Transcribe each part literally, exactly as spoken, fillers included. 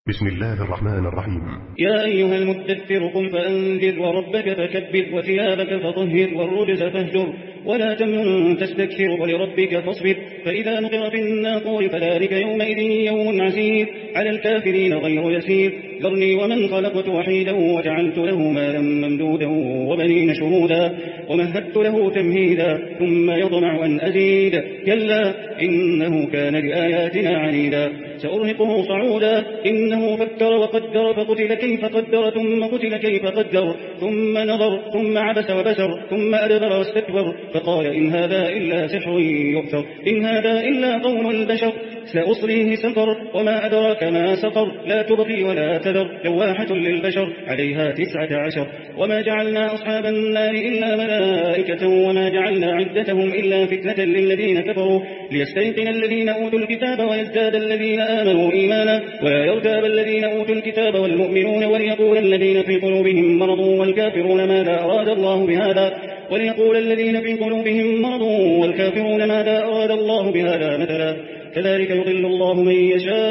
بسم الله الرحمن الرحيم. يا أيها المدثر قم فأنذر وربك فكبر وثيابك فطهر والرجز فاهجر ولا تمنن تستكثر ولربك فاصبر فإذا نقر في الناقور فذلك يومئذ يوم عسير على الكافرين غير يسير ذرني ومن خلقت وحيدا وجعلت له مالا ممدودا وبنين شهودا ومهدت له تمهيدا ثم يطمع أن أزيد كلا إنه كان لآياتنا عنيدا سأرهقه صعودا إنه فكر وقدر فقتل كيف قدر ثم قتل كيف قدر ثم نظر ثم عبس وبسر ثم أدبر واستكبر فقال إن هذا إلا سحر يؤثر إن هذا إلا قول البشر سأصليه سقر وما أدراك ما سقر لا تبقي ولا تذر لواحة للبشر عليها تسعة عشر وما جعلنا أصحاب النار إلا ملائكة وما جعلنا عدتهم إلا فتنة للذين كفروا ليستيقن الذين أوتوا الكتاب ويزداد الذين آمنوا إيمانا ولا يرتاب الذين أوتوا الكتاب والمؤمنون وليقول الذين في قلوبهم مرض والكافرون ماذا أراد الله بهذا وليقول الذين في قلوبهم مرض والكافرون ماذا أراد الله بهذا مثلا كذلك يضل الله من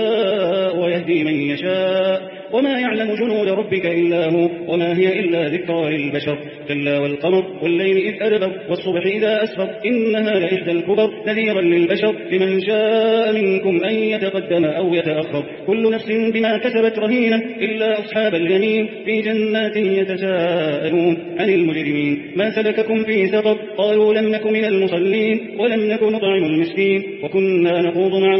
يشاء ويهدي من يشاء وما يعلم جنود ربك إلا هو وما هي إلا ذكرى للبشر كلا والقمر والليل إذ أدبر والصبح إذا أسفر إنها لإحدى الكبر نذيرا للبشر لمن شاء منكم أن يتقدم أو يتأخر كل نفس بما كسبت رهينة إلا أصحاب اليمين في جنات يتساءلون عن المجرمين ما سلككم في سقر قالوا لم نك من المصلين ولم نك نطعم المسكين وكنا نخوض مع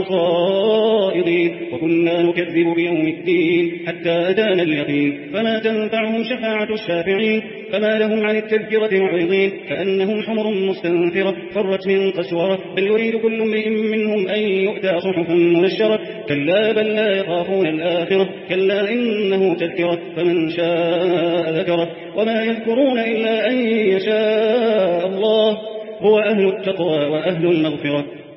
الخائضين وكنا نكذب بيوم الدين حتى أتانا اليقين فما تنفعهم شفاعة الشافعين فما لهم عن التذكرة معرضين كأنهم حمر مستنفرة فرت من قسورة بل يريد كل امرئ منهم أن يؤتى صحفا منشرة كلا بل لا يخافون الآخرة كلا إنه تذكرة فمن شاء ذكره وما يذكرون إلا أن يشاء الله هو أهل التقوى وأهل المغفرة